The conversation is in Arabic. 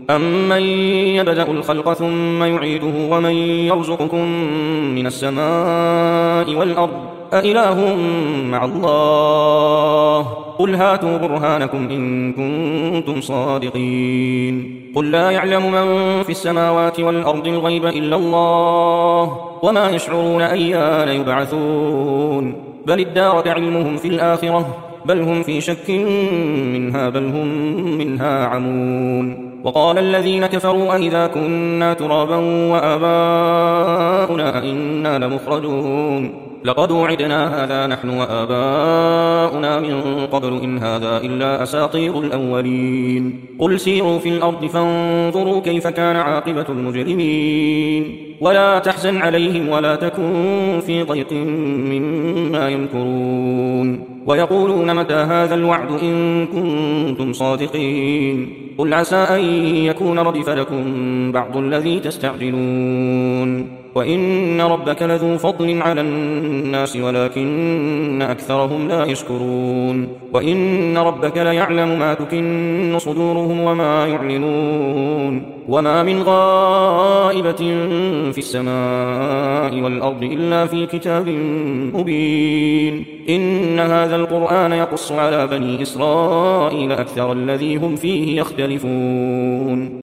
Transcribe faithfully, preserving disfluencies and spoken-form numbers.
أمن يبدأ الخلق ثم يعيده ومن يرزقكم من السماء والأرض أإله مع الله قل هاتوا برهانكم إن كنتم صادقين قل لا يعلم من في السماوات والأرض الغيب إلا الله وما يشعرون أيان يبعثون بل ادارك علمهم في الآخرة بل هم في شك منها بل هم منها عمون وقال الذين كفروا أئذا كنا ترابا وآباؤنا أئنا لمخرجون لقد وعدنا هذا نحن وآباؤنا من قبل إن هذا إلا أساطير الأولين قل سيروا في الأرض فانظروا كيف كان عاقبة المجرمين ولا تحزن عليهم ولا تكن في ضيق مما يمكرون ويقولون متى هذا الوعد إن كنتم صادقين قل عسى أن يكون ردف لكم بعض الذي تستعجلون وإن ربك لذو فضل على الناس ولكن أكثرهم لا يشكرون وإن ربك ليعلم ما تكن صدورهم وما يعلنون وما من غائبة في السماء والأرض إلا في كتاب مبين إن هذا القرآن يقص على بني إسرائيل أكثر الذي هم فيه يختلفون